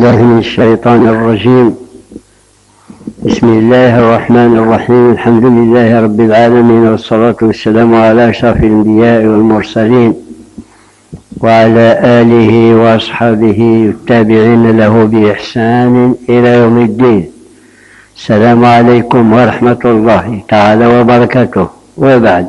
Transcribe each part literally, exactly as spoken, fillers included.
بالله من الشيطان الرجيم. بسم الله الرحمن الرحيم. الحمد لله رب العالمين، والصلاة والسلام على أشرف الأنبياء والمرسلين وعلى آله وأصحابه التابعين له بإحسان إلى يوم الدين. السلام عليكم ورحمة الله تعالى وبركاته. وبعد،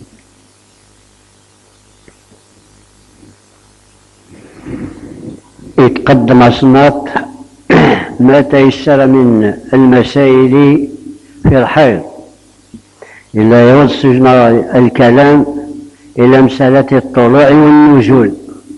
يتقدم أصناف ما تيسر من المسائل في الحيض، إلا يوصلنا الكلام إلى مسألة الطلوع والنزول.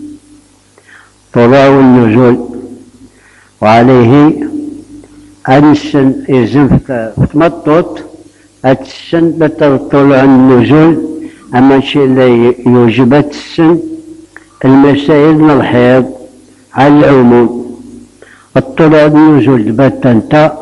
طلوع والنزول، وعليه السن يزن في تمطط السن بالطلوع والنزول. أما الشيء اللي يوجب السن المسائل من الحيض على العموم. الطلوع والنزول باتنتا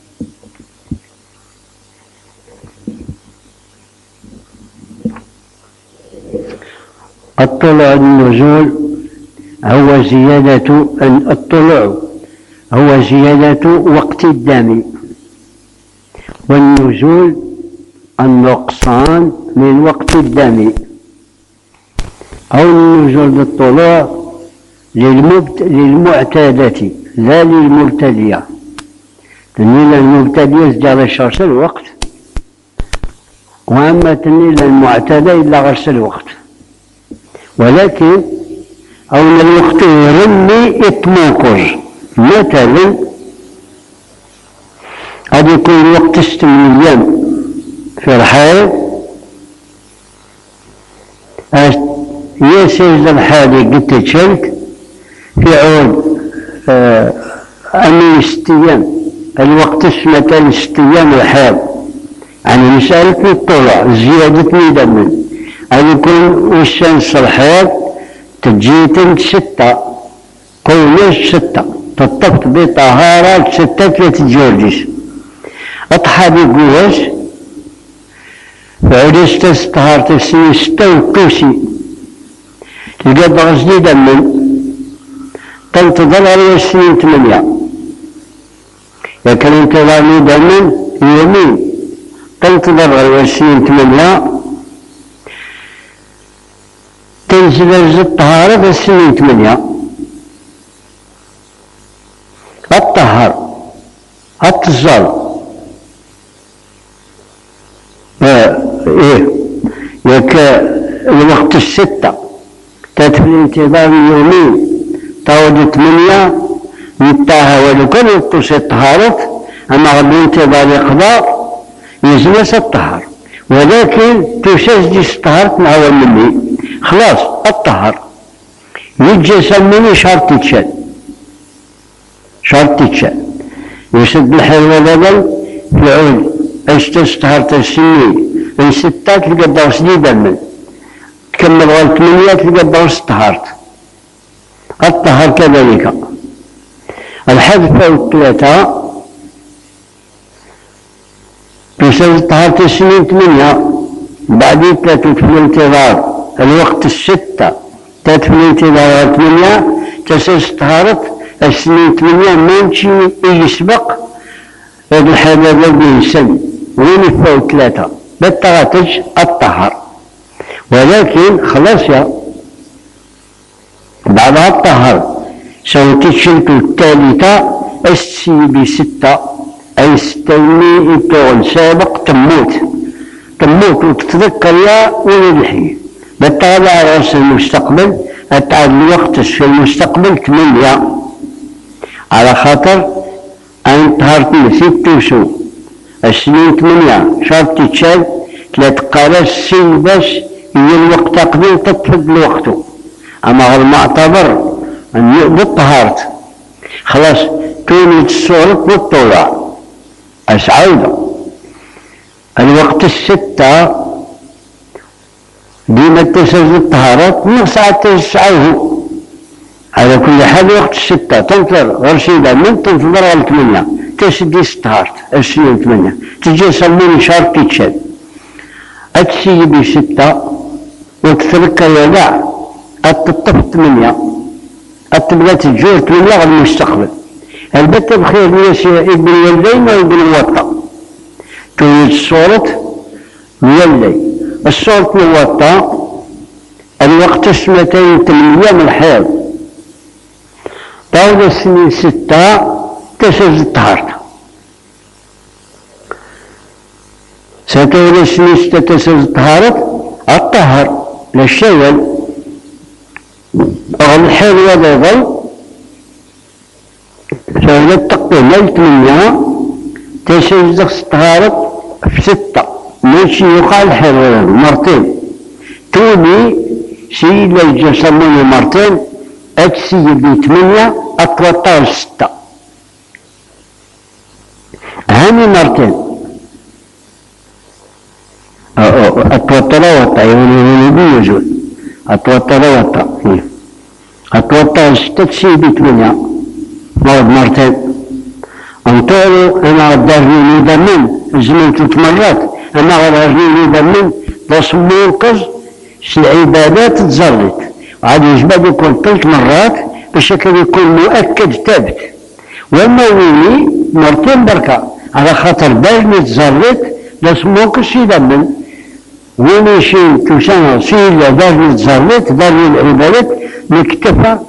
الطلوع والنزول هو زيادة الطلوع هو زيادة وقت الدم، والنزول النقصان من وقت الدم، أو النزول بالطلوع للمعتادة لا للمبتدية، لأن المبتدية جرى الشرس الوقت، وأما تنيل المعتادة إلا غرس الوقت. ولكن أول الوقت يرمي إطموكر مثلا قد يكون وقت ستين أيام في الحيض، يسير الحالي قد تشلك في عود آه أمين ست أيام، الوقت اسمه كان ست أيام الحيض، يعني مسألة الطلوع زيادة من دم أن يكون والشمس الحيض تجيتن ستة كونش ستة تطفت بطهارة ستة ثلاثة جورجيس أطحى بقوش فعليست استهارة السنة ستة وقوسي لقد غزلي دم تنتظر على السنين ثمانية، لكن انتظار دم يومين تنتظر على السنين ثمانية تنزل الطهارة في السنين ثمانية. الطهر التزال آه إيه يك الوقت الستة تدفع الانتظار اليومين تعود ثمانية يتاها، ولو كان يطوس الطهارة أما غير الانتظار يقضى يزنس الطهر، ولكن تسجد الطهارة مع أول مني خلاص الطهر يجي سموني شرط تشد شرط تشد يسد الحلوى بدل في عود استستهرت السنين من ستات تلقى دوس دي دمن تكمل غير ثمانية تلقى دوس طهرت. الطهر كذلك الحذف والثلاثة يسد طهرت السنين ثمانية، بعدين ثلاثة في الانتظار الوقت الستة تدفع الانتظار ثمانية تسلس طهارة السنين ثمانية مانشي يسبق هذا الحدث الذي سن وين يفوت ثلاثة بالتغاتج الطهر. ولكن خلاص يا بعدها الطهر سوف تشلك الثالثة السي بستة أي ستوني إطول سابق تموت تموت وتتذكر يا ولد الحي بالطالع على رأس المستقبل أتعاد الوقت في المستقبل ثمانية، على خاطر أن طهرتني ست وسو السنين ثمانية شرط تتشال ثلاث قارس سي باش هي الوقت قبل تطفق لوقته، أما غير معتبر أن يؤبط طهارت خلاص كونت الصورة والطلوع أسعودة الوقت الستة ديما تسجد الطهارات من ساعة تسعوه. على كل حال وقت الستة تنتظر غير شيء من تنتظر على ثمانية تسدي ستهارت السنين ثمانية تجي يسموني شرط تتشد أتسي بستة وتترك الوداع التطف ثمانية التبغى تجور ثمانية غير المستقبل البتة بخير ناس ابن الوالدين وابن الوطا توجد صورة مولي الصورة الوطا الوقت سنتين ثمانية من الحيض طول السنين ستة تسجد طهارته ستولى السنين ستة تسجد طهارته الطهر للشيل أغلى الحيض وهذا يظل فإذا التقويم ثمانية تسجد طهارته في ستة ماشي يقال حيض مرتين توبي شيء اللي يسمونه مرتين أتسي بثمانية أتوطى ستة هاني مرتين أتوطى لا وطى يعني بيجول أتوطى لا وطى أتوطى ستة تسي بثمانية مرض مرتين انطورو أنا غدارني دمين زمن ثلاث مرات أنا غدارني دمين باش منقذ شي العبادات تزرت وعاد يجب يكون ثلاث مرات بشكل يكون مؤكد ثابت وما ويلي مرتين بركة على خاطر باش نتزرت باش منقذ شي دمن ويلي شي توسانا شي اللي باش نتزرت باش العبادات نكتفى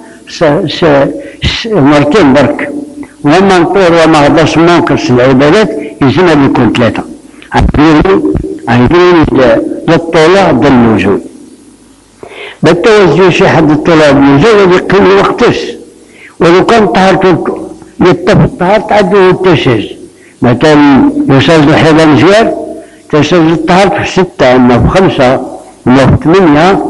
مرتين برك وما نطور وما غداش منقص العبادات يلزم يكون ثلاثة عايزين عايزين للطلوع بالنزول بالتوجه شي حد الطلوع بالنزول يقيم وقتش ولو كان طهرته يتفق طهرت عدو التشهد مثلا يسجد الحيض مزيان تسجد الطهرت في ستة أما في خمسة أما في ثمانية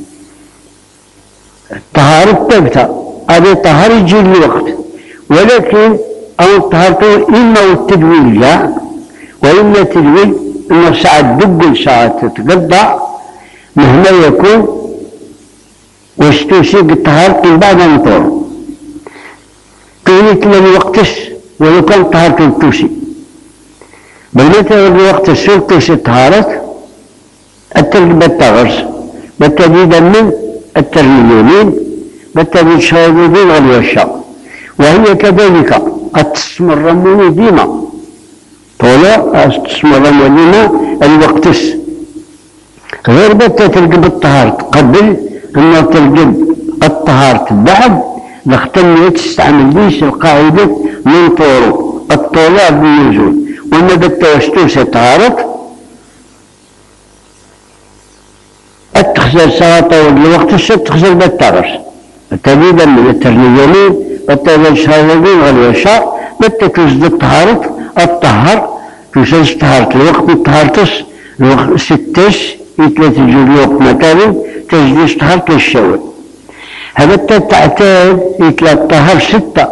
الطهارة ثابتة هذا الطهارة يجي الوقت ولكن أو طهارته إما التدويل جاء وإما التدويل إنه ساعة دق ساعة تتقضى مهما يكون واستوسيق الطهارة بعد أن طور قيلت له وقتش ولو كان طهارته التوسي بينما الوقت السور توسي الطهارة الترك بالتغرس بالتجديد من الترميمين بالتجديد شهادين والوشاء وهي كذلك قد تستمر مني ديما طولا تستمر مني الوقتس غير بتا تلقى بالطهارة قبل أنه تلقى الطهارة بعد لاختم تستعمل ليش القاعدة من طورو الطولا بالنزول وما بتا وستوسي طهارة التخزر ساعة الوقت السبت تخزر بالتغرس التبيدا من الترنيمين والتبيدا الشهادين والوشاء بتا تزد الطهارة الطهر تزد طهارة الوقت الطهارتس الوقت ستش يتلات الجول الوقت مثلا تزد طهارة الشوال هذا تعتاد يتلات طهر ستة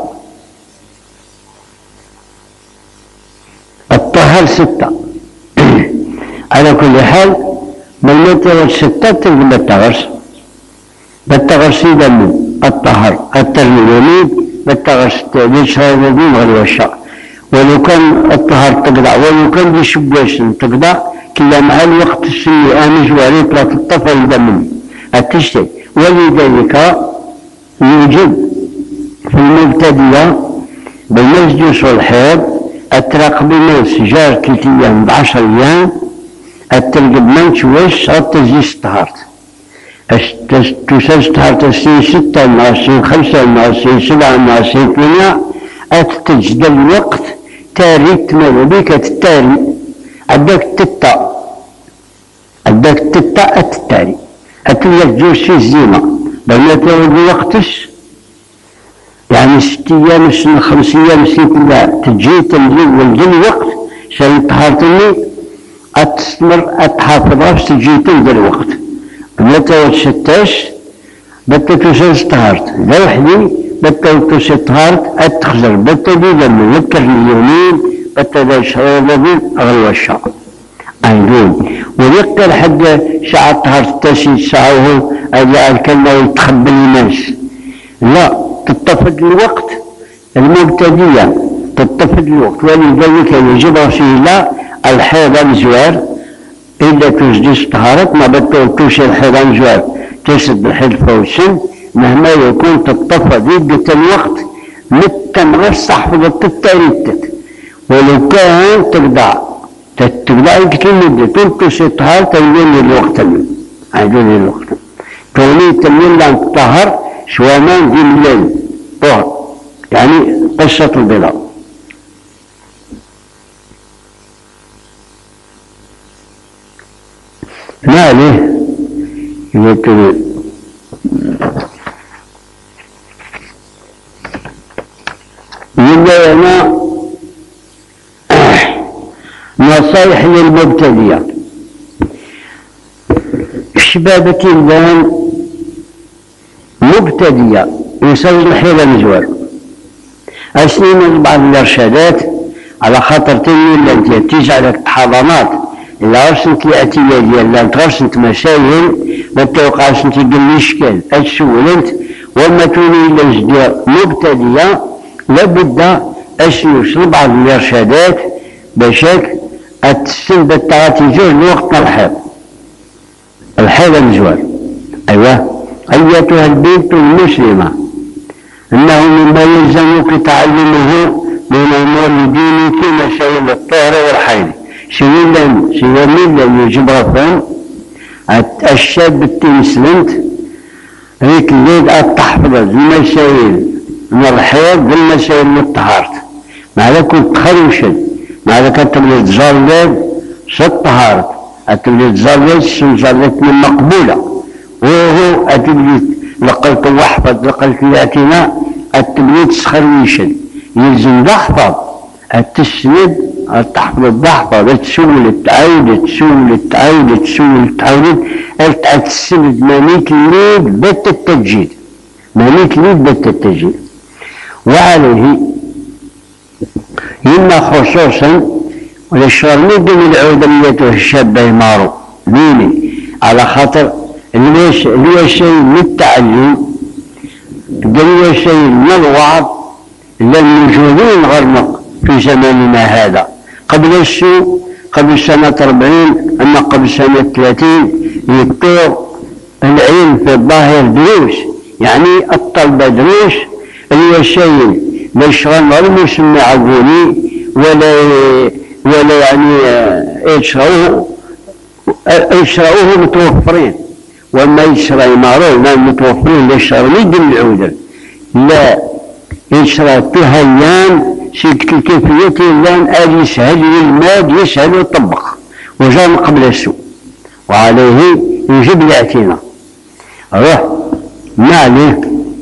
الطهر ستة على كل حال بالمتر الستة تلقى بالتغرس بالتغرس يدمن الطهر الترميمين بالتغرس الشهادين والوشاء ولو كان الطهر تقضع ولو كان بيشبوش تقضع كلا مع الوقت السني آمج وعليك لا تطفى يدمن التشتي ولذلك يوجد في المبتدية بالمسجس والحيض التراقب الناس جار ثلاث أيام بعشر أيام التلقى بمنش وش التزيس طهارت تسجد طهارت السنين ستة مع السنين خمسة مع السنين سبعة مع السنين ثمانية أتتجد الوقت تاري تمام بك تتاري عداك تتا عداك تتا أتتاري أتلقى جوز في الزيمة بما تولي وقتش يعني ست أيام السنة خمس أيام سنة كلها تجي تنزل والجن وقت شان طهارتني أتستمر أتحافظها في سجيتين ذا الوقت بمتى وتشتاش بتا تسجد طهارت لا وحدي بتا تسجد طهارت أتخزر بتا ديدا من ذكر اليومين بتا ذا الشهر الذي أغلى الشهر أيضون ويقتل حد ساعة طهارت تاسي ساعة وهو أجاء الكلمة ويتخبى الناس لا تتفق الوقت المبتدية تتفق الوقت ولذلك يجب رسول الحيض الزوار إلا تجديس طهارة ما بتوتوش الحيض الزوار تسد الحيض فوق السن مهما يكون تتفق ضد الوقت متى غير تحفظ التالتة ولو كان تقدع تقدع يكتب مدة تلك ستهار تلين الوقت عدون الوقت تولي تلين لأن تطهر شوامان دي الليل طهر يعني قصة البلاء. ما عليه يقول يقول أنا نصائح للمبتدئة شبابة الآن مبتدئة يسوي الحيلة مزوار أسنين بعض الإرشادات على خاطر تنين اللي تجعلك حضانات إلا غرسنت الأتية ديال غرسنت مسائل ما توقعش انت تقول إشكال أتسولنت وما تولي إلا جدير مبتدئة لابد أسنوصل بعض الإرشادات بشك التسلب التغاتيجور لوقت الحيض الحيض المزوار. أيوة أيتها البنت المسلمة إنه مما يلزمك تعلمه من أمور دينك مسائل الطهر والحيض سويلا سويلا يجب غفان الشاب التمسلنت هيك الليل تحفظ المسائل من الحيض بالمسائل من الطهارة مع كنت خريشا مع كتبلي تزالد ست طهارة أتبلي تزالد سنزالت من مقبولة وهو أتبلي لقلت وحفظ لقلت الاعتناء أتبلي تسخريشا يلزم تحفظ التسند تحفظ تحفظ تسول تعاود تسول تعاود تسول تعاود التسند مانيك الليل بت التجديد مانيك الليل بت التجديد. وعليه إن خصوصا والشغل مدن العودمية الشابة يمارو ميني على خاطر اللي هو شيء من التعلم اللي هو شيء من الوعظ للموجودين غرمق في زماننا هذا قبل السوء قبل سنة أربعين أما قبل سنة ثلاثين يطور العلم في الظاهر دروس يعني الطلبة دروس اللي هو شيء لا يشغل غير مسمى عقولي ولا ولا يعني يشروه يشروه متوفرين وما يشرى يمارون ما متوفرين يشرى مدن العودة لا يشرى تهيان شيك الكيفية لان آل يسهل الماد يسهل يطبق وجاء قبل السوء وعليه يجب الاعتناء. روح ما عليه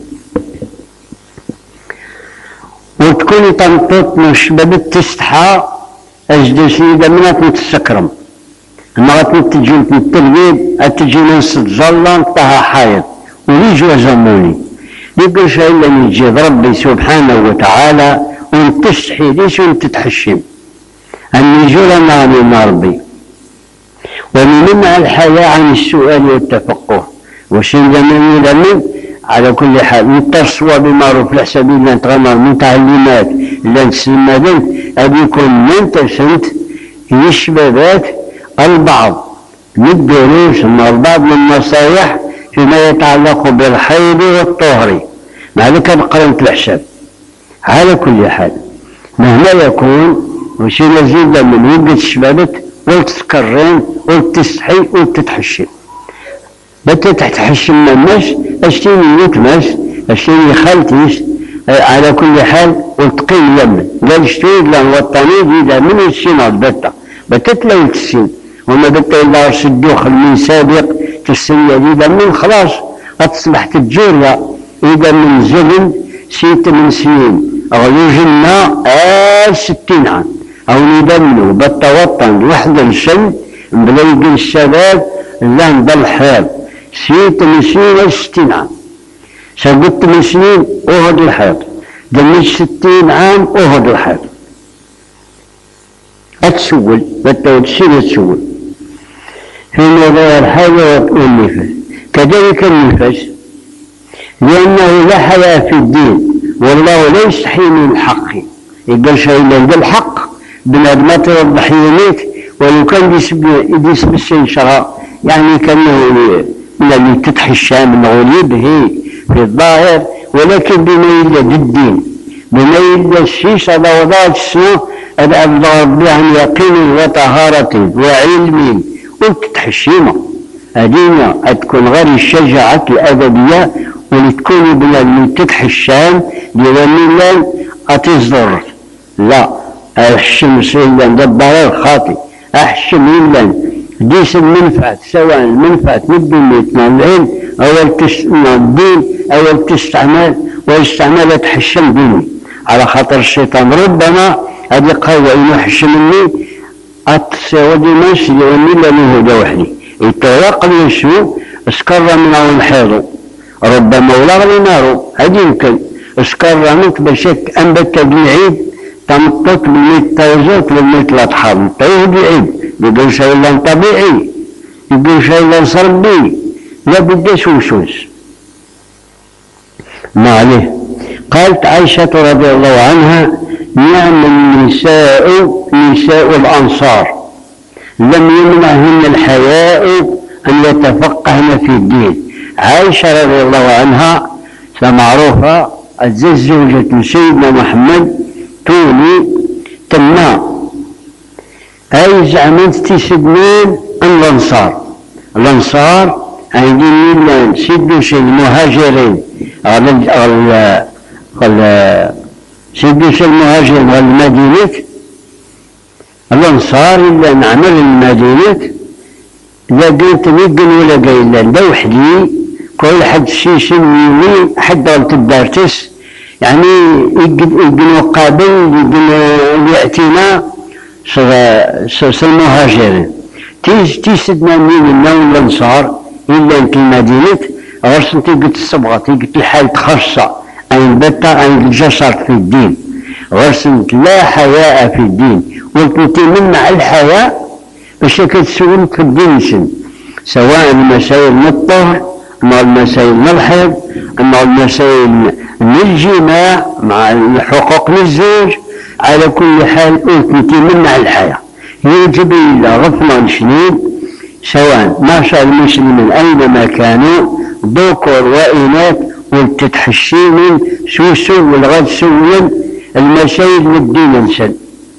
وتكون تنطط من الشباب تستحى أجد سيدة منها تسكرم المرة تجي التلقيد أتجي نص تظلم طها حائط وليجوا زموني يقول شيء إلا يجيب ربي سبحانه وتعالى ونتستحي ليش ونتتحشم أن يجوا لنا من ربي ومنع الحياة عن السؤال والتفقه وشين زمن يلمن على كل حال نتصوى بمعروف لحساب الله نتغمر من تعليمات اللي نسلمات أبي يكون منتسنت يشبابات البعض من الدروس من البعض من النصائح فيما يتعلق بالحيض والطهر مع ذلك قرنت الحساب. على كل حال مهما يكون وشي نزيد من وقت الشبابات والتسكرين والتستحي والتتحشم بتتحشم الناس اشتيني يتمس اشتيني خالتيس على كل حال والتقيم يمن قال اشتويد لان وطنيد إذا من السنة بتا بتتلو السن وما بتا إلا الدخل من سابق تسنية إذا من خلاص أتصبح تجوريا إذا من زمن ست من سنين غيوجنا آل ستين عام أو ندمنه بالتوطن وحد السن بلا يقول الشباب لان بالحال ست من سنين ستين عام سبت من سنين أهد الحيض جميل ستين عام أهد الحيض أتسول بالتوتسين أتسول في موضوع الحيض والنفس كذلك النفس لأنه لا حياة في الدين والله لا يستحي من الحق يقول شيء إلا الحق بنادمات يوضح يوميت ولو كان يديس بالسنشرة يعني كانه لم تتحشى من غليب هي في الظاهر ولكن بما يلد الدين بما إلا الشيش على وضعت السنة الأبدأ ربي عن يقين وطهارة وعلم وتتحشيمة هذه تكون غير الشجاعة الأدبية ولتكون بلا اللي تتحشام لوميلا أتصدر لا الشمس إلا دبر الخاطئ أحشم إلا ديس المنفعة سواء المنفعة من الدنيا العلم أو الدين أو تستعمل واستعمال تحشم ديني على خاطر الشيطان ربما هذه قوة إنه حشمني أتصودي ماشي لوميلا له هدى وحدي يتوقع يسوع اسكر من أول حيضه ربما ولا غير نارو هذه يمكن اسكر منك بشك أنبت بالعيد تمطط بالميت توزات والميت الأطحاب طيب بالعيد يقول شيء لن طبيعي يقول شيء لن صربي لا بديش وشوش ما عليه. قالت عائشة رضي الله عنها نعم النساء نساء الأنصار لم يمنعهن الحياء أن يتفقهن في الدين. عائشة رضي الله عنها معروفة زوجة سيدنا محمد تولي تما أي زعمت تسدنين الأنصار الأنصار عندي من سيدنا سيد المهاجرين على سيدنا سيد المهاجرين على المدينة الأنصار اللي نعمل المدينة لا قلت ميقن ولا قيلان دا وحدي كل حد شي سنيني حد غلط الدارتس يعني يقن وقابل يقن الاعتناء صر المهاجرين تيس تيسدنا مين النوم الأنصار إلا انت المدينة غرس انت قلت الصبغة قلت الحال خاصة أين بتا أين الجسر في الدين غرس انت لا حياء في الدين وانت مع الحياء باش كتسول في الدين سن سواء المسائل من الطهر مع المسائل من الحيض مع المسائل من الجماع مع الحقوق للزوج على كل حال انت مع الحياة يجب إلى غفلان شديد سواء معشر المسلمين أينما كانوا ذكور وإناث والتتحشين سوسو والغد سولا المسائل والدين انسان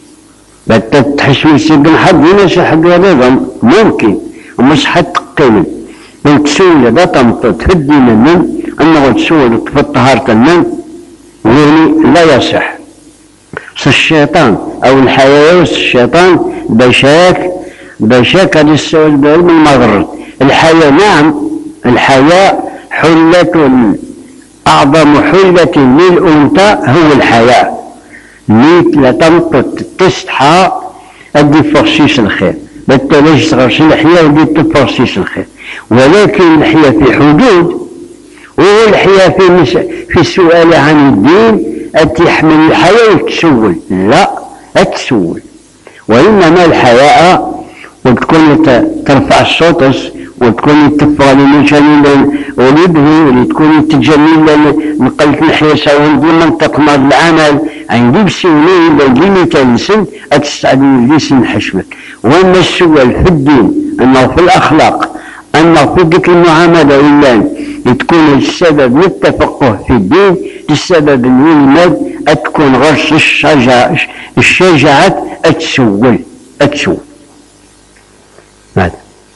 بتتحشي سجن حد ينسى حق رضا ممكن ومش حتقيم وتسول ذا تمطط في الدين من أنه تسول في الطهارة من يعني لا يصح الشيطان أو الحياة الشيطان بشاك بشاك هذا السؤال بعلم المغرب الحياة نعم الحياة حلة أعظم حلة للأنثى هو الحياة ميت لا تمطط تستحى أدي فرسيس الخير بالتالي تغرس الحياة ودي تفرسيس الخير ولكن الحياة في حدود وهو الحياة في مس... في السؤال عن الدين أتحمل الحياة وتسول لا أتسول وإنما الحياة وتكون ترفع الصوت وتكون تفعل المجانين ولبه ولتكون تجميل نقلت الحياة سواء منطق مال العمل عندي بسيولي لجيني تنسن أتستعدي لسن حشمك وأما السؤال في الدين أنه في الأخلاق أنه في ذكر المعاملة إلا تكون السبب للتفقه في الدين السبب الولماد أتكون غرس الشجاعة الشجاعة أتسول أتسول ماذا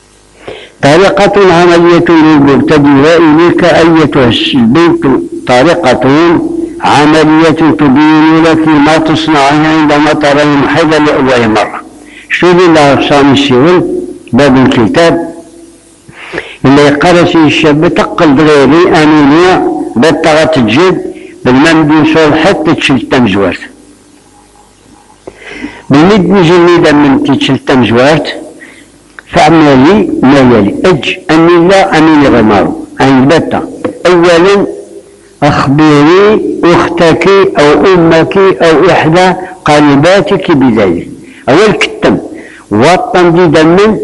طريقة عملية للمبتدئ وإليك أيتها البنت طريقة عملية تبين لك ما تصنعه عندما ترى المحيض لأول مرة. شو اللي أقسام السيول باب الكتاب اللي يقرأ الشاب تقل بغيري أمينية بطغة تجيب بالمنبي صور حتى تشلتم زوارت بالمد نجي من تشلتم زوارت فعملي ما يلي أج أني لا أمين غمارو عند بطة أولا أخبري أختك أو أمك أو إحدى قريباتك بذلك أول كتم وطن دي دمن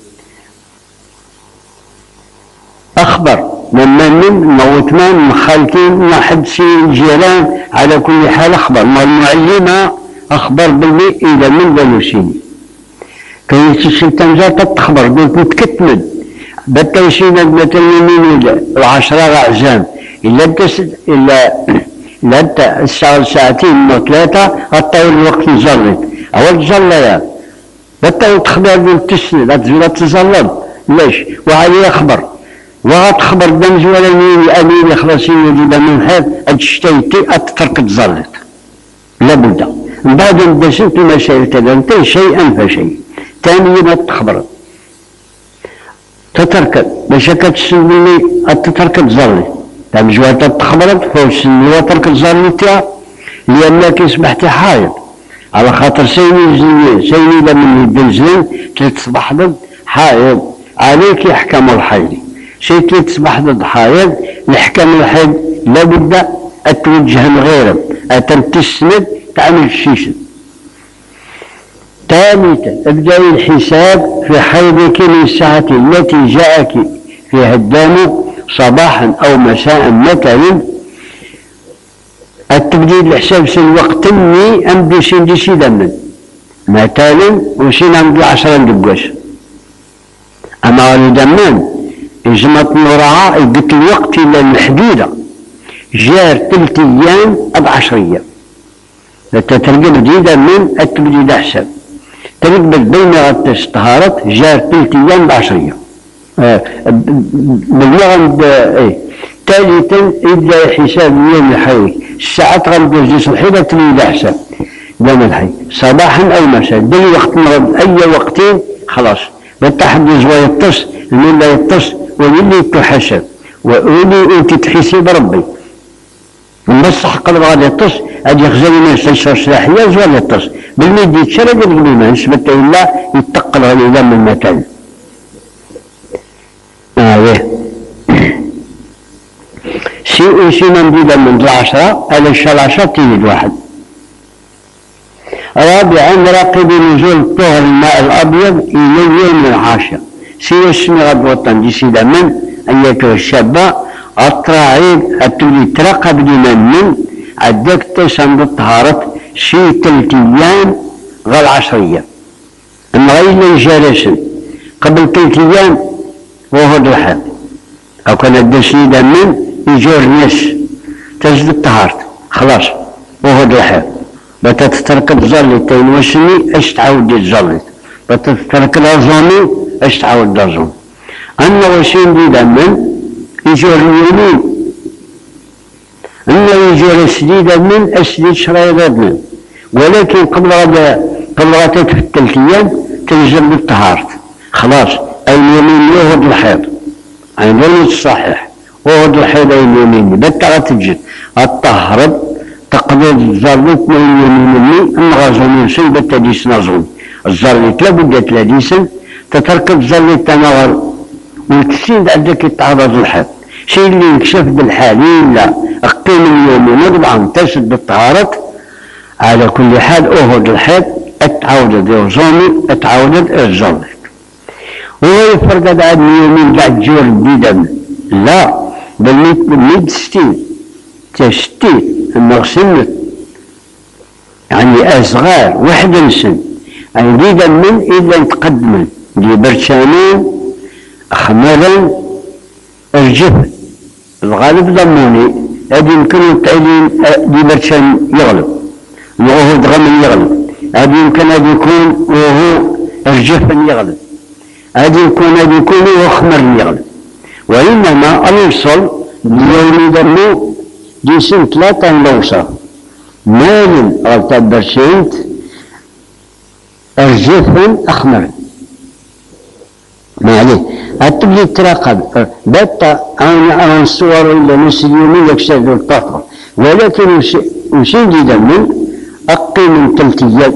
أخبر لما من موتمان مخالتين محدثين جيران على كل حال أخبر ما المعلمة أخبر باللي إذا من ذلوسيني كي تسلتم ذات تخبر قلت متكتمد بالتوسينة مثلا من العشرة أعزام إلا إلا لا انت الساعة ساعتين وثلاثة غطاو الوقت نزلط أول تزلط يا بطل تخبر تسند لا تزلط ليش وعليه يخبر وغتخبر دمج ولا مين أمين يخلصين يجيب من هذا أتشتيتي أتترك تزلط لابد من بعد ما دشت المسائل كذا شيئا فشيء ثانيا ما تخبر تترك باش كتسمي أتترك تزلط دمج ولا تخبرت فوسني وترك تزلط لأنك أصبحت حائض على خاطر سيني زين سيني لمن البنزين تصبح ضد حائض عليك يحكم الحيض سيكي تصبح ضد حائض الحكم الحيض لابد أتوجه لغيره أتنتسند تعمل الشيشن ثالثا ابدأي الحساب في حيضك من الساعة التي جاءك فيها الدم صباحا أو مساء مثلا التبديل الحساب في الوقت اني امضي سندي شي دما مثلا وشين امضي عشرة دقاش اما غادي دمان يجمط نورعا قلت الوقت الا المحدوده جار ثلاث ايام اب عشر ايام تترقب جديدا من التبديل الحساب ترقب بين غتس طهارات جار ثلاث ايام بعشر ايام آه باللغه ايه ثالثا يبدا حساب يوم الحي الساعات غندوز الحيضة تريد حساب يوم الحي صباحا او مساء بين وقت مرض اي وقتين خلاص بالتحدث ويتص من لا يتص ويلي تحسب ويلي انت تحسب ربي بصح قبل غادي يتص اجي يخزن من سلسل سلاحية ولا يتص بالميد يتشرد قبل ما نسبت الا يتقل غادي من المكان اه شيء شيء ممدودا من العشرة على العشرة تيجي واحد. رابعا راقب نزول طهر الماء الأبيض إلى اليوم العاشر. سي اسمي غد وطن دي سيدا من أيتها الشابة التراعيب التولي تراقب لمن من عدك تسند الطهارة شي تلت أيام غير عشرية. أما غير جالسا قبل تلت أيام وهو الحال. أو كان الدسيدا من يجور الناس تجد الطهارة خلاص وهو الحال بتترك الظل تين وسني اش تعود الظل بتترك الظلمي اش تعود الظلم أنا وسين دي دمن يجور اليمين أنا يجور السديد من السديد شرايط من ولكن قبل غدا قبل غدا في الثلاث أيام تنزل بالطهارة خلاص اليمين يهود الحيض عن غير الصحيح وهو الحيض اليمين بتا غتجد الطهر تقدر الزرلت من اليمين ان غازوني سن بتا ديس نازون الزرلت لابد تلاديسن تترك الزرلت تناغر وتسيد عندك يتعرض الحيض شيء اللي يكشف بالحالي لا اقيم اليومين طبعا تسد بالطهارة على كل حال اهد الحيض اتعودد يوزوني اتعودد الزرلت وهو يفرق عاد اليومين قاعد جور جديدا لا بل ميد ستين تستين المغسلت يعني أصغار واحد سن أريد من إلا يتقدم دي برشامين أخمرا الجفن الغالب ضموني هذه يمكن تعليم دي برشام يغلب وهو دغم يغلب هذه يمكن أن يكون وهو الجفن يغلب هذه يكون أن يكون وهو خمر يغلب وإنما الوصل اليوم دمو دي سن ثلاثة نوصل مال غلطة برشينت الجفن أخمر ما عليه أتبلي تراقب بتا عن الصور إلا نص اليومية يكسر الطاقة ولكن وشين دي دمو أقي من تلتيات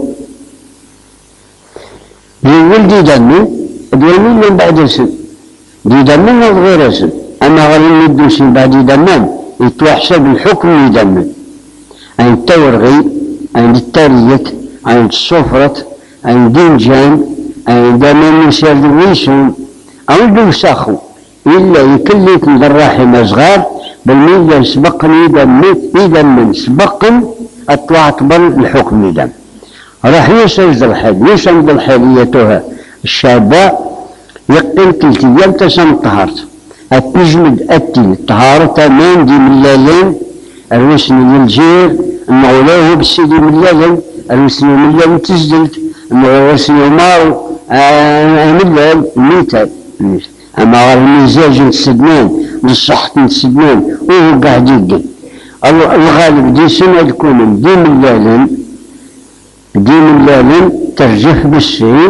لولدي دمو اليومين من بعد سن دي دمان غير اسم اما غير ندوسي بعد دمان يتوحسب الحكم يدمن عند التورغي عند التارية عند الصفرة عند دنجان عند دمان سير الويسون عند وساخو الا يكلف من الراحمة صغار بالميزة سبقني يدمن يدمن سبقن اتعتبر الحكم يدمن راح يسجد الحال يسجد الحاليتها الشابة يقتل تلت ايام تسن طهارت التجمد اتي طهارة تمام دي من الليلين الوسن للجير نغلوه بالسيدي مليان الوسن مليان تزدلت الوسن مارو مليان ميتال. أما المزاج نتسدنان للصحة نتسدنان وهو قاعد يدي الغالب دي سنة تكون دي ملالن دي ملالن ترجح بالسيد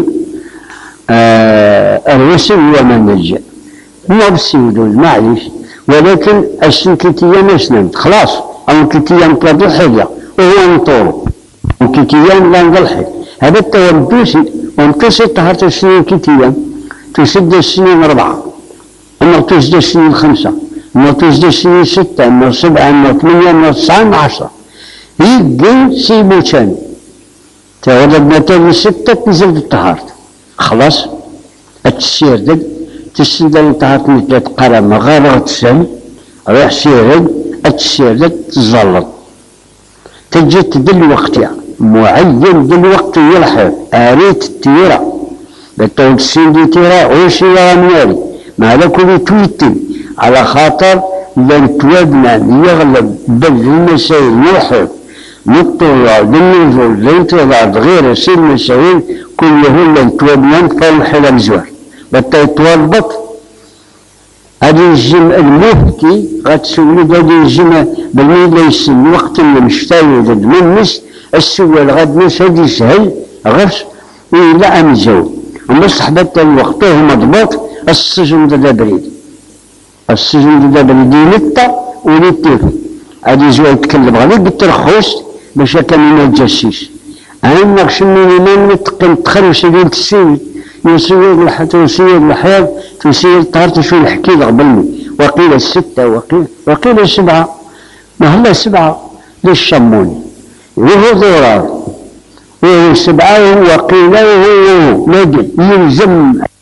آه الوسن هو ما نلجأ ما بالسيدون معليش، ولكن السنكتيان اسنان خلاص الكتيان كادو حاجة وهو نطورو الكتيان لا نضلحي هذا التوابدوسي وانتوسي طهرت السنين كتيان تسد السنين أربعة أما تسد السنين خمسة أما تسد السنين ستة أما سبعة أما ثمانية أما تسعة أما عشرة يجي سيبو ثاني تولدنا تاني ستة تنزل الطهارت خلاص التسير دل تسد الطهارت مثل قرم غير غتسل روح سيرد التسير دل تزلط تجي تدل وقتها معين دل وقت يلحق آريت التيرة بالطول السين دي تيرا عوشي يا مياري ما لكم تويتي على خاطر لن توابنا يغلب بل المسائل يوحد نطلع بالنزول الانتظار غير سن المسائل كلهن لن توابنا فالحل مزوار بالطول توضبط هذه الجمع المفتي غتسولد هذه الجمع بالميل ليس الوقت اللي مشتاي ضد منس السؤال غاد ناس هذه سهل غرس إلى أمزول أما صحبت الوقت هو مضبوط السجن ذا بريد السجن ذا بريد يلتا وليتيفي هذه زوال يتكلم غادي بالترخص باش كان ما يتجسس أنا نقش من الإمام نتقن تخرج ديال السيد يسير الحياة يسير الحياة تسير طارت شو نحكي قبلني وقيل الستة وقيل وقيل السبعة ما هلا السبعة للشموني وهو ضرار وهو السبعة وقيل وهو نادي يلزم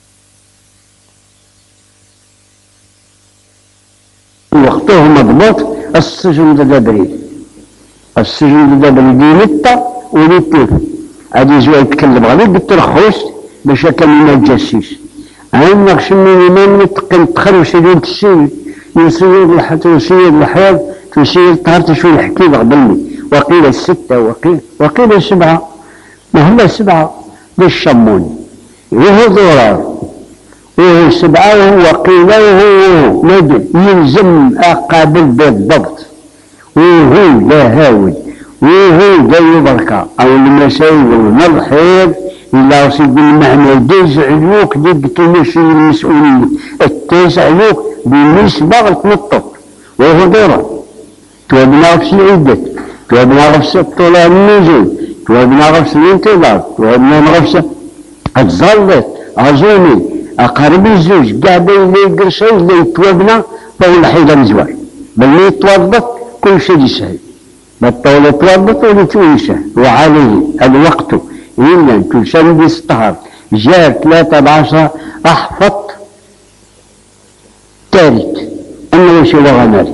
وقته مضبوط السجن ذا بريد السجن ذا بريد يلتا وليتيف هذه زوال يتكلم غادي بالترخص باش كان ما يتجسس أنا نقش من الإمام نتقن تخرج ديال السيد يسير الحياة يسير الحياة تسير طهرت شو نحكي قبلني وقيل الستة وقيل وقيل السبعة ما هلا السبعة للشموني وهو ضرار وهو السبعة وقيل وهو نادي يلزم أقابل بالضبط وهو لا هاود وهو جاي بركة أو المسائل والمضحير إلا سيد المعنى يزعلوك ضد تمشي المسؤولين التزعلوك بالنسبة للتنطط وهو ضرر توابنا غفص العدة توابنا غفص الطلع النزول توابنا غفص الانتظار توابنا غفص الزلط عزومي أقارب الزوج قاعدة اللي يقرصوا اللي توابنا فهو الحيلة مزوار بل ما يتوضط كل شيء سهل بالطول يتوضط ولا توي سهل وعليه الوقت إلا كل شيء بيستهر جاء ثلاثة بعشرة أحفظ ثالث أنه شو لغناري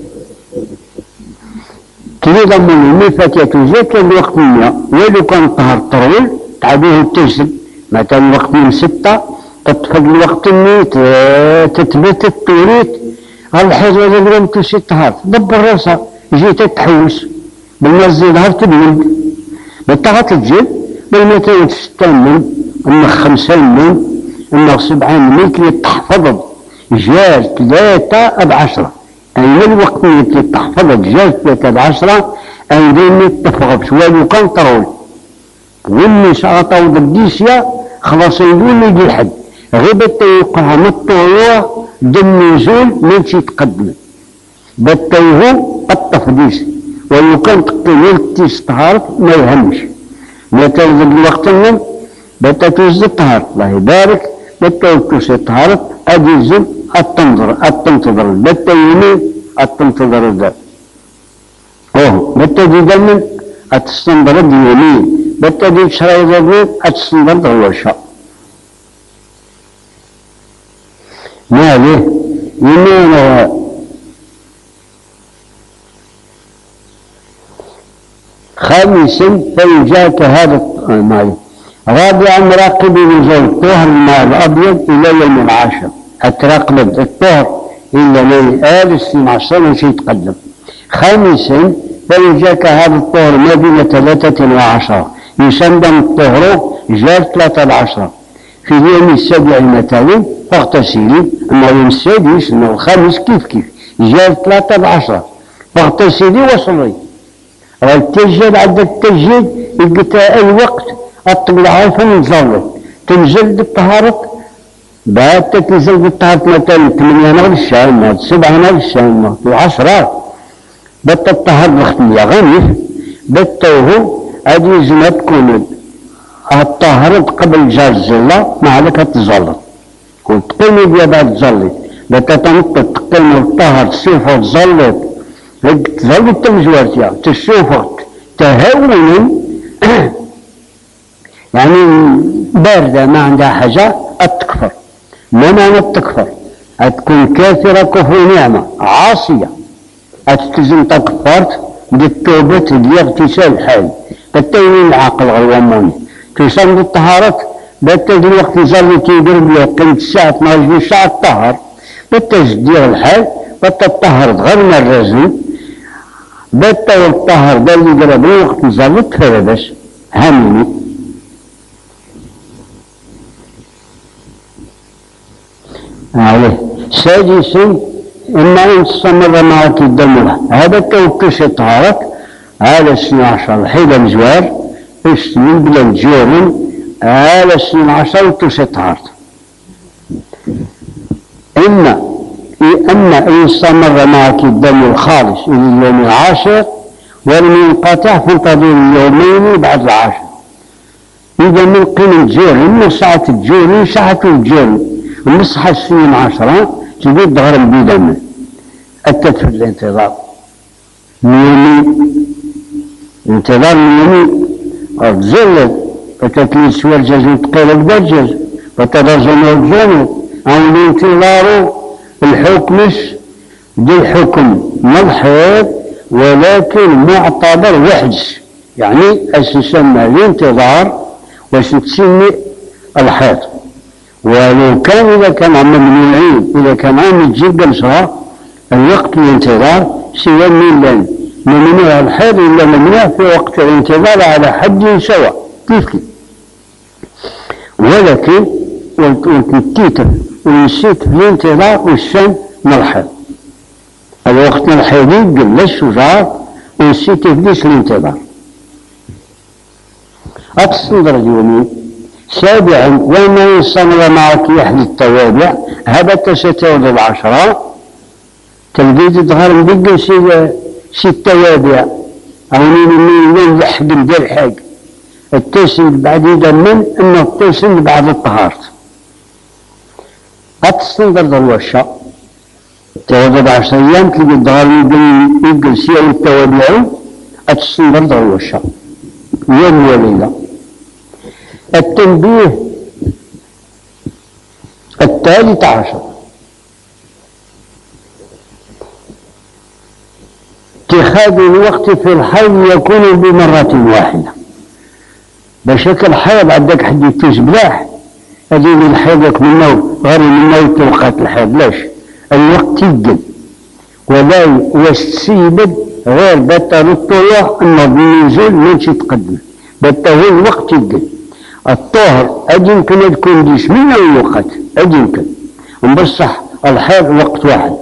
كذا من المفاتيح جاء كان الوقت مية ولو كان طهر طويل تعبوه التجسد مثلا الوقت من ستة تطفق الوقت الميت تثبت التوريت الحاجة اللي لم تسي طهر دبر راسها جيت تحوس بالمزي ظهر تبلد بالطهر تجيب بالمتين تستمن أما خمسة من أما سبعة من كي تحفظ جاء ثلاثة بعشرة أين الوقت اللي تحفظ جاء ثلاثة بعشرة أين تفغب ولو كان طرول واللي شعطوا بالديسيا خلاص يقول لي يجي الحد غيبت يوقع من الطلوع دم نزول من تقدم بتيهو التفضيس ولو كان تقيل تستهارت ما يهمش ما تلزم الوقت منه بتا توزد طهارت الله يبارك بتا توزد طهارت أجزم التنظر التنتظر بتا يمين التنتظر الذات اوه بتا دي دمن التستنظر اليمين بتا دي شراي ذات التستنظر الوشاء ما عليه يمين خامسا فيجاك هذا المال رابعا راقب نزول طهر الماء الابيض الى يوم العاشر اتراقب الطهر الى ليل ال اثني عشر شيء يتقدم خامسا فإن جاك هذا الطهر ما بين ثلاثة وعشرة يسمى الطهر جار ثلاثة العشرة في اليوم السابع مثلا فاغتسلي. أما اليوم السادس أما الخامس كيف كيف جار ثلاثة العشرة فاغتسلي وصلي. راه التجهيد عند التجهيد قلت الوقت أطلع عارفة نصلي تنزل بالطهارة بعد تنزل بالطهارة مثلا ثمانية نهار الشام سبعة نهار الشام وعشرة بات الطهر الختمية غنيف باتوه هذه لازم تكون الطهرت قبل جا الزلة ما عليك تزلط وتقومي بها بعد تزلط بات تنطق تقومي الطهر تشوفه تزلط تزلط تمجوارتها تشوفه تهاونا يعني باردة ما عندها حاجة أتكفر. ما معنى التكفر؟ أتكون كافرة كفر نعمة عاصية أتلزم تكفرت بالتوبة لاغتسال الحال بالتوين العقل غيوموني تسمى الطهارة بالتالي الوقت يزال تيدير بها كنت الساعة اثناش ساعة الطهر بالتجدير الحال بالتطهر غير من الرزم بالتالي الطهر باللي قرب الوقت يزال تفرى بس هامني. عليه سادسا إما أن تستمر معك الدم هذا توكش طهارك هذا السنة عشر الحيلة مزوار السنين بلا الجيرن هذا السنة عشر توكش طهارك. إما إما أن يستمر معك الدم الخالص إلى اليوم العاشر ولم ينقطع في انتظر اليومين بعد العاشر. إذا من قيمة الجيرن من ساعة الجيرن ساعة الجيرن المصحة السنين عشرة تجد ظهر البدن التدفع الانتظار ميمي انتظار ميمي الزلد فتتليس والجزء تقيل الجزء فتدرجم الجنة أو الانتظار الحكمش دي الحكم مضحير ولكن معتبر وحدش يعني أسسمى الانتظار وستسمي الحيط. ولو كان إذا كان عم ممنوعين إذا كان عم تجيب قمصة الوقت الانتظار سوى ميلان ممنوع الحيض إلا ممنوع في وقت الانتظار على حد سواء كيف كيف. ولكن والتيتر ونسيت في الانتظار والسن من الحيض هذا وقت الحيض يقل الشجار ونسيت في الانتظار أتصدر اليومين. سابعا وما يستمر معك يحدث التوابع هذا ستة العشرة تلقيت تظهر بدل سي التوابع أو من من لحق ديال حاج التسل بعد يدمن أنه التسل بعد الطهارة أتصدر الوشة التوابع عشر أيام تلقي تظهر يقل سي التوابع أتصدر الوشة يوم وليلة. التنبيه الثالث عشر اتخاذ الوقت في الحيض يكون بمرة واحدة بشكل الحيض عندك حد يتوز بلاح هذه الحيض يكون منه غير منه توقات الحيض لاش الوقت يقل ولا يستسيبد غير بطل الطلوع انه بالنزول ماشي يتقدم بطل الوقت يقل. الطهر أجي يمكن تكون ديش من الوقت أجي يمكن وبصح الحيض وقت واحد.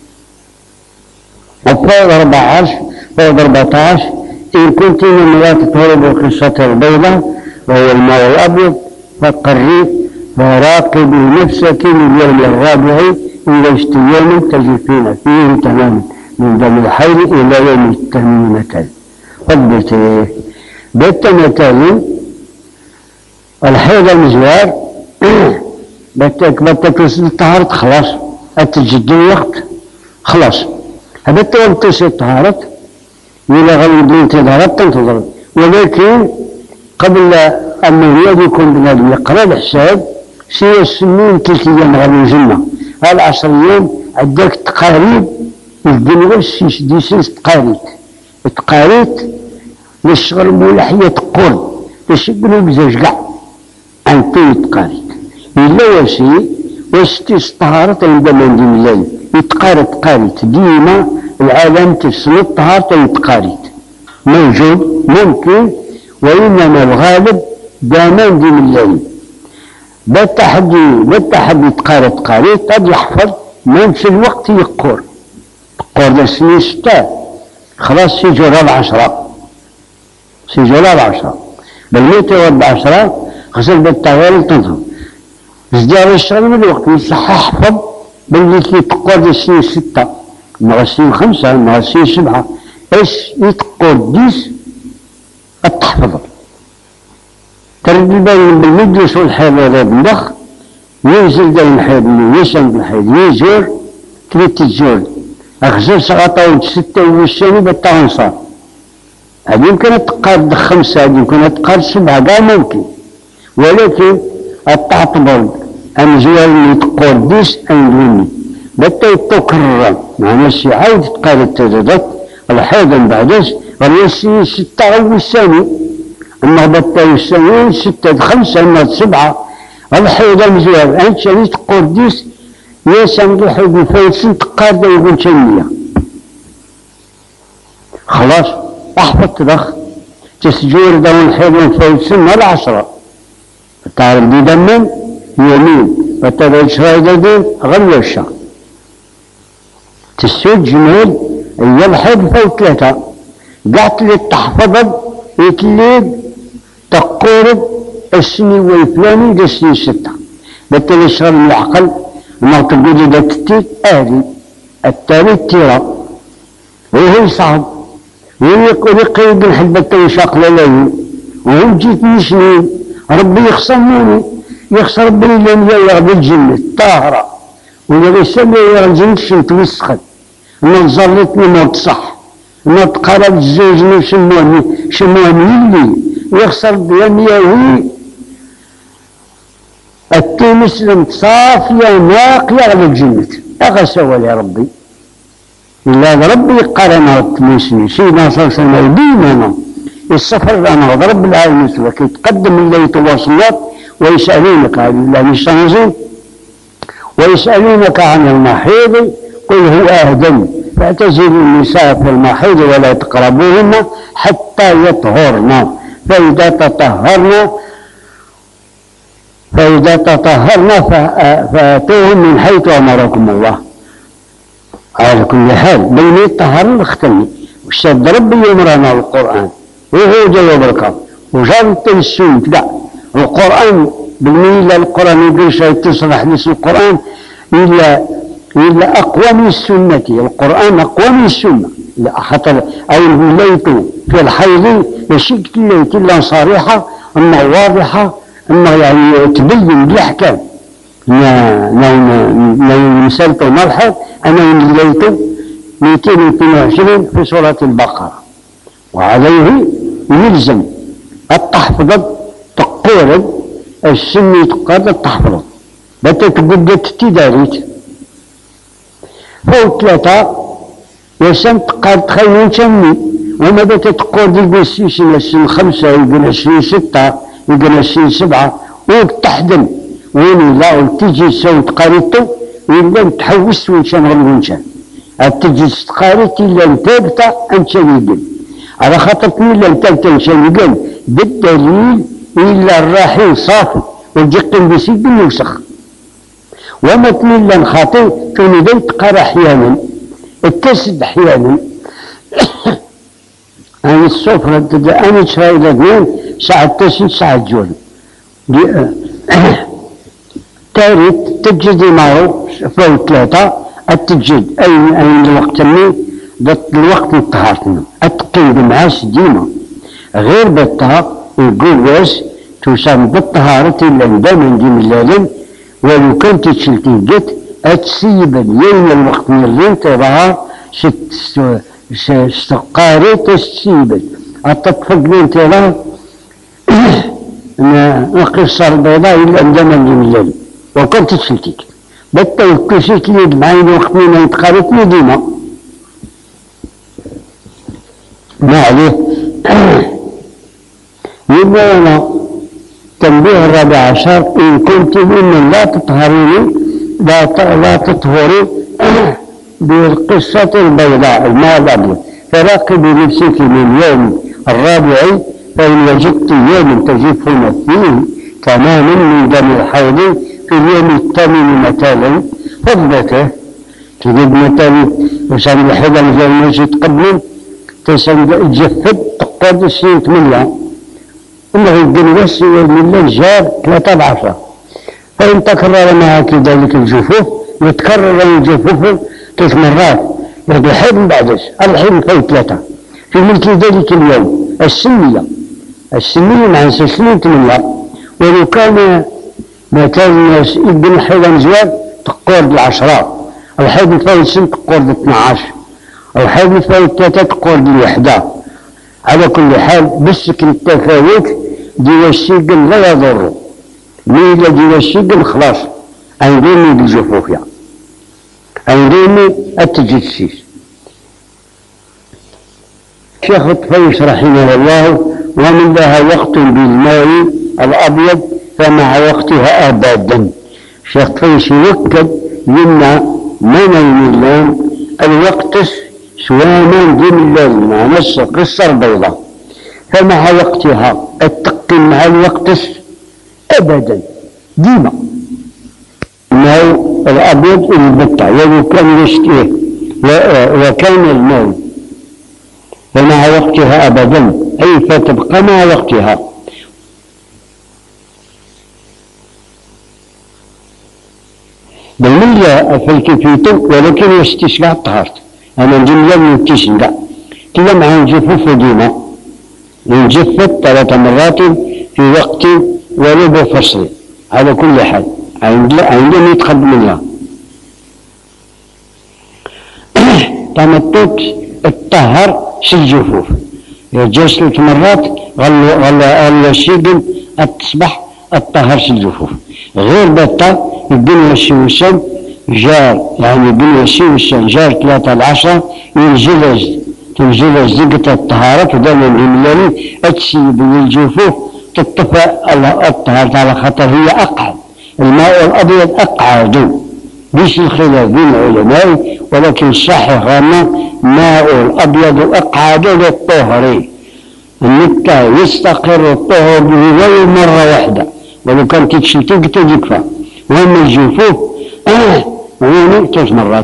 الفرض أربعة عشر فرض أربعة عشر إن كنت من لا تطهر بالقصة البيضاء وهو الماء الأبيض فقري فراقبي نفسك لليوم الرابع إلى اشتيام تجفين فيه تماما من دم الحيض إلى يوم التميمتين. فضبتي بالتمتين الحيض المزوار بتك بتك الطهارة خلاص أتجد الوقت خلاص هذا التوقت الطهارة ولا غير الانتظار تنتظر ولكن قبل أن يكون بنادم يقرأ الحساب سي السنين تلك أيام غير الجنة هالعشر أيام عندك تقاريب الجنوة سيس ديسيس تقاريت تقاريت للشغل مولحية تقول باش يقولوا بزاج كاع عن طول تقاريت إلا وشي وستي طهارة عند من دين الله يتقارب تقاريت ديما العالم تسن الطهارة يتقاريد موجود ممكن، وإنما الغالب دامان دي من الليل بالتحدي بالتحدي يتقارد تقاريد قد يحفظ ما نفس الوقت يقور تقور ذا سنين ستة خلاص سيجورها العشرة سيجورها العشرة بالميت يوضع عشرة غسل بالتغيير تنظم ازدار الشغل من الوقت يصح حفظ باللي يتقور ذا سنين ستة مع سنين خمسة مع سنين سبعة ايش يتقور ديس قد تحفظ ترد البين بالمجلس والحيض ولا بالنخ ينزل دا الحيض يسند الحيض يزور تريد تزور أخزر سقطة ستة والسنة بالتعنصار هذه يمكن تقاد خمسة هذه يمكن تقاد سبعة قال ممكن، ولكن التعتبر أن زوال اللي تقول ديس أن دوني بتا يتكرر معنى الشي عاود تقاد التجدد الحيض من بعدش والسنة ستة والسنة أما بتا يسنين ستة خمسة أما سبعة الحيض المزوال أنت شنو تقول ديس يسند الحيض الفايسين تقاد يقول شنية خلاص أحفظ تدخ تسجور دون الحيض الفايسين العشرة تعرف دي دمين يمين فتبع شرايد دين غير الشهر تسود جميل هي الحيض فوق ثلاثة قعدت لي تحفظ يتليد تقورب السني والفلاني ده السني ستة بالتالي الشهر من العقل ما تقول إذا تتيت آلي التالي التيرا وهو صعب ويقيد الحبة وشاق للايو وهو جيت مشنين ربي يخصموني يخسر ربي لأن يغضي الجنة طاهرة وإذا يسمي يغضي الجنة شنت ويسخن ما ظلتني ما تصح ما تقرب الزوج ما شموني شموني اللي يخسر بيمياهي التمسلم صافية ناقية على الجنة أغسوا يا ربي إلا ربي قرنا التمسلم سيدنا صلى الله عليه وسلم ديننا السفر أنا رب العالمين سواك يتقدم اللي يتواصلات ويسألونك عن الله يستنزل ويسألونك عن المحيض قل هو أهدم فاعتزلوا النساء في المحيض ولا تقربوهن حتى يطهرن فإذا تطهرن فإذا تطهرن فأتوهم من حيث أمركم الله. على كل حال بين الطهر اختلف وشد ربي يمرنا القرآن وهو جل وبركاته وجاب التنسون كذا القرآن بالميلة القرآن يقول شيء تصرح لسم القرآن إلا إلا أقوى من السنة القرآن أقوى من السنة حتى أي الليت في الحيض يشد كله كلها صريحة أما واضحة أما يعني تبين بالأحكام لو مثلت ملحظ أنا الليت مئتين واثنين وعشرين في سورة البقرة وعليه يلزم التحفظ تقورب السنة تقاد التحفظ بتتبدأ تتداريت فوق ثلاثة يسم تقاد تخيل شمي وما بتتقود يقول سيسن السن خمسة يقول عشرين ستة يقول عشرين سبعة وتحدم وين لا تجي تسوي تقاريته وإلا تحوس وينشان غير وينشان تجي تقاريت إلا انتبتا أنشان يقول على خاطر إلا انتبتا أنشان يقول بالدليل إلا الراحل صافي والجقن بسيد الوسخ وما تميل لنخاطي كون بيت قرى أحيانا التسد أحيانا أنا السفرة أنا شراي الاثنين ساعة تسد ساعة جول تاريخ تجد معه فوق ثلاثة التجد أي أي الوقت اللي ضد الوقت الطهارتنا التقيد معاش ديما غير بالطهار يقول واش تسمى بالطهارة إلا دائما ديما الليل ولو كنت تشلتي جت أتسيبا يوم الوقت من الليل تراها استقاري تسيبا أتطفق لين تراها نقص البيضاء إلا دائما ديما الليل وكنت تشلتي بطل كشيت لي معين وقت من انتقالتني ديما ما عليه يبقى أنا تنبيه الرابع عشر إن كنت ممن لا تطهريني لا لا تطهري بالقصة البيضاء الماء الأبيض، فراقب نفسك من اليوم الرابع فإن وجدت يوم تجفون فيه تماما من دم الحيض في اليوم الثامن مثلا فضته تجد مثلا وسام الحيض مزال يتقدم تسند جفد تقعد السنة ثمانية إنه الجنوس من الجار ثلاثة بعشرة، فإن تكرر معها كذلك الجفوف يتكرر الجفوف ثلاث مرات بعد الحيض من بعدش الحيض فيه ثلاثة في ملك ذلك اليوم السنية السنية مع سنين ثمانية، ولو كان مثلا ابن الحيض مزوال تقعد العشرة، الحيض الفايت سن تقعد اثنا عشر، الحيض الفايت ثلاثة تقعد الوحدة. على كل حال بالسكن التفاوت ديال السجن لا يضر، ميلا ديال السجن خلاص عندوني بالجفوف يعني عندوني التجسيس. شيخ الطفيس رحمه الله ومن لها وقت بالماء الأبيض فمع وقتها أبدا. شيخ الطفيس يوكد لنا من الملان الوقت سواما دين اللازم مع نص قصة البيضاء فمع وقتها التقي مع الوقت أبدا ديما الماء الأبيض البتع ولو كان يشتيه وكان الماء فمع وقتها أبدا أي فتبقى مع وقتها. بالمليا فالكفيت ولكن يستشفع الطهارت أنا الجملة من التشنقع كلا مع الجفوف ديما نجفت ثلاث مرات في وقت وربع فصل على كل حال عندما يتقدم منها. تمطط الطهر في الجفوف جلس ثلاث مرات غلو غلو السجن تصبح الطهر في الجفوف غير بطا الدنيا الشمسان جار يعني الدنيا الشمسان جار ثلاثة العشرة ينجلز تنجلز زقة الطهارة ودائما الملالي التسيب والجفوف تطفى الطهارة على خاطر هي أقعد الماء الأبيض أقعد ليس الخلاف بين العلماء ولكن الصحيح أن ماء الأبيض أقعد للطهر متى يستقر الطهر به غير مرة واحدة ولو كان تتشتق تكفى وهم الجفوف آه وين ثلاث مرات.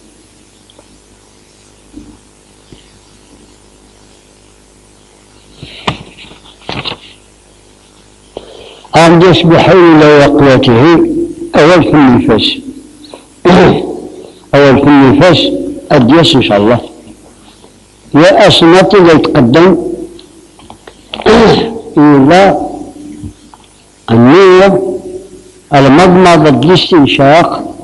عند يسبحين إلى وقوته أول في النفاس أول في النفاس أديس إن شاء الله يا أصنات إذا يتقدم إلى النية المضمضة للاستنشاق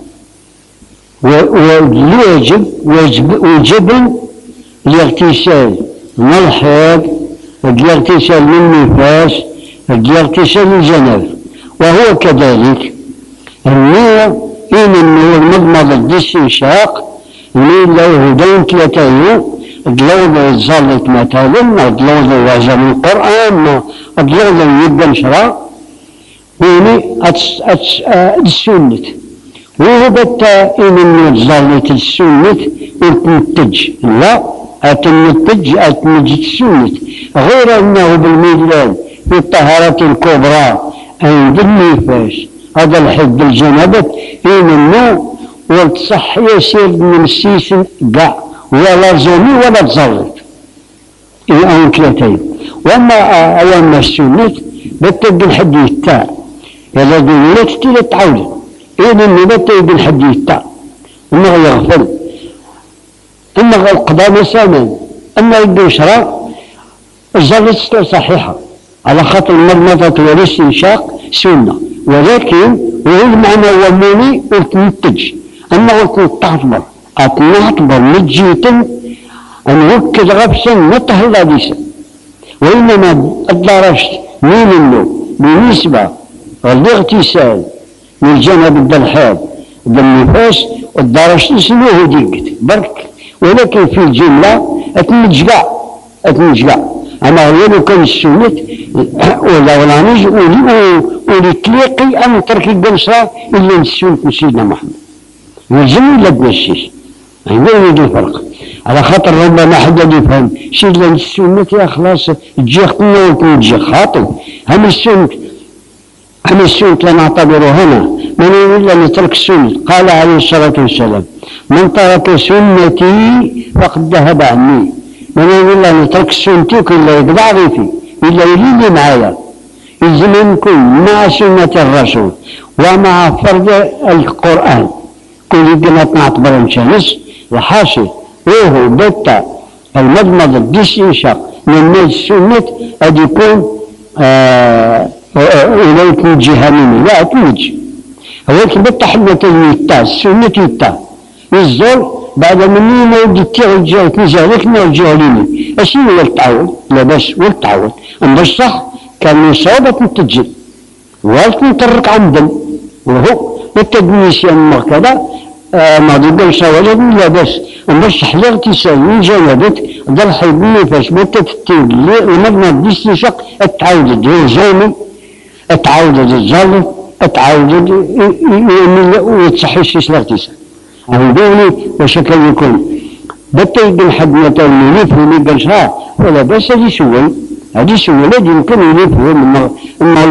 والواجب وجب الاغتسال من الحيض والاغتسال من النفاس والاغتسال الجنابة وهو كذلك النية إن النية المضمضة للاستنشاق من له هدين ثلاثة الدلوض الزالت مثلا الدلوض الوازم القرآن الدلوض يبدأ نشرا يعني السنة وهو بتا إن الزالت السنة وتنتج لا أتنتج أتنتج السنة غير أنه بالميلاد في الطهارة الكبرى عند النفاس هذا الحد الجنابة إن النوع والتصح يسير من السيس قاع ولا زومي ولا تزلط الآن ثلاثين وأما أيام السنة بتبدأ الحديث تاع إذا دولت تلا تعود إذا النبات بتبدأ الحديث تاع إنه يغفل إنه القضاء مسانا أما البشرى الزلط صحيحة على خاطر المضمضة والاستنشاق سنة ولكن وهو المعنى والموني وتنتج أما قلت تعتبر أتنعتبر مجيتا أن وكل غبسا نطهر لديسا وإنما أدرجت من النوم بالنسبة للاغتسال من الجنب الحاد بالنفاس ودرجت اسمه ديكت برك ولكن في الجملة أتنجقع أتنجقع أما لو كان السنة ولا ولا نج ولتلاقي أن ترك القنصة إلا السنة سيدنا محمد والجميل لا تنسيش يعني يريد الفرق على خاطر ربما حد يفهم شي لان السنة يا خلاص تجي خطنا ولكن تجي خاطئ. هم السنة هم السنة لا نعتبره هنا من إلا نترك السنة. قال عليه الصلاة والسلام من ترك سنتي فقد ذهب عني. من إلا نترك سنتي وكلا يقضع غيفي إلا يلي معايا يلزم نكون مع سنة الرسول ومع فرض القرآن. كل يدنا نعتبر مشانس وحاصل وهو بتا المضمض الاستنشاق من السنة قد يكون آه إليك جهة منه لا توجه ولكن بالتحمة اليتا السنة يتا الزول بعد مني ما يبدي تيغي تنزالك ما يرجع ليني أشي ولا التعود لا بس ولا التعود أما الصح كان يصابة تجل ولكن ترك عمدا وهو التدنيس يما كذا آه ما ضد ولكن لا بس أما الصح الاغتسال من جانبت ضل حيبني فاش متى تتيب لمبنى الاستنشاق التعود هو زومي اتعود الظل اتعود ويتصحيش الاغتسال عندوني وشكل يكون بتا يقول حد مثلا يفهم يقولش ها ولا بس هذه سوي هذه سوي لا يمكن يفهم انه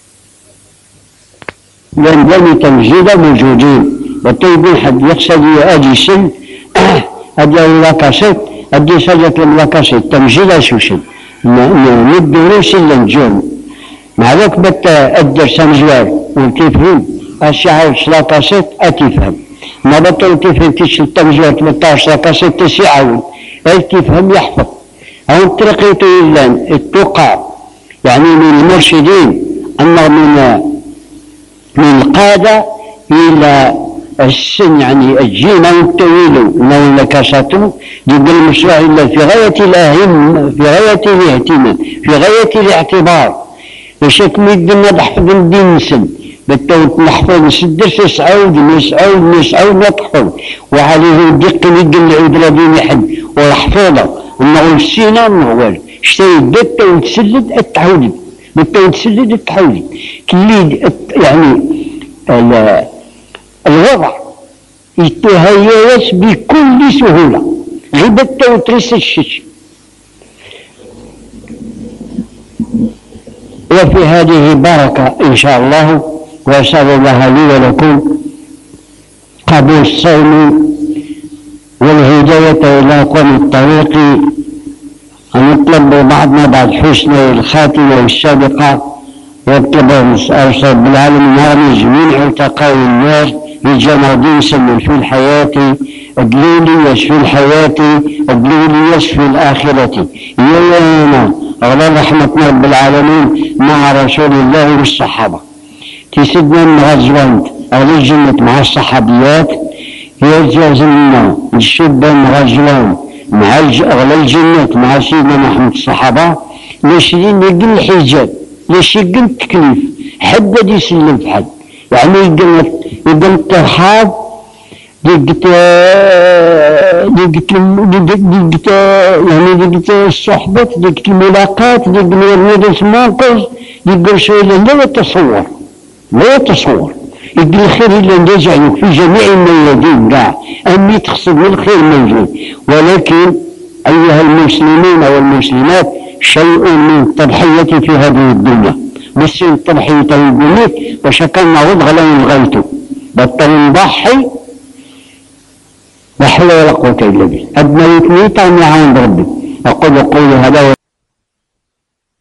لان بني تمجيد موجودين بتا يقول حد يقصد اجي سن ادي لاكاسيت ادي سجت لاكاسيت تمجيد شوشن ندورو سن الجون مع ذلك بتا الدرس مزوار والتفهم الشعر شلاكاسيت اتفهم ما بطل التفهم تيش التمزوار ثلاثطاش شلاكاسيت تسيعاون التفهم يحفظ هون ترقيته اللان التقى يعني من المرشدين أنه من من القادة إلى السن يعني الجين الطويل لو لكاساتو يقول المشروع إلا في غاية الأهم في غاية الاهتمام في غاية الاعتبار وشك ميدنا نحفظ الدين نسن بالتوت نحفظ نسدس نسعود نسعود نسعود نتحفظ وعليه الدق يقل العود الذين يحب ويحفظه انه السينا النغوال اشتري الدت وتسلد التعود بالتوت تسلد التعود كلي يعني الوضع يتهيأس بكل سهولة غير بالتوت رس الشيش. وفي هذه بركة إن شاء الله وأسأل الله لي ولكم قبول الصوم والهداية إلى قوم الطريق أن نطلب بعضنا بعد حسن الخاتمة السابقة واطلب أرسل بالعالم النار جميع التقاء النار للجمادين سلم في الحياة ادلولي يشفي الحياة ادلولي يشفي الآخرة يوم على رحمة رب العالمين مع رسول الله والصحابة تسدنا من غزوان أهل الجنة مع الصحابيات يجازلنا الشبة من غزوان مع أغلى الجنة مع سيدنا محمد الصحابة لاشدين يقل الحجاب ليش يقل التكليف حد يسلم في حد يعني يقل يقل الترحاب دقت دقت دقت يعني دقت الصحبة دقت الملاقات دقت الورود المنقذ دقت شيء لا يتصور لا يتصور يقول الخير اللي نجعلك في جميع الميادين كاع أمي تقصد من الخير موجود ولكن أيها المسلمين والمسلمات شيء من التضحية في هذه الدنيا بس التضحية الدنيا وشكلنا وضغ لين غيته بطل نضحي لا حول ولا قوة إلا بالله أدنى يتميت عن عند ربي أقول قولي هذا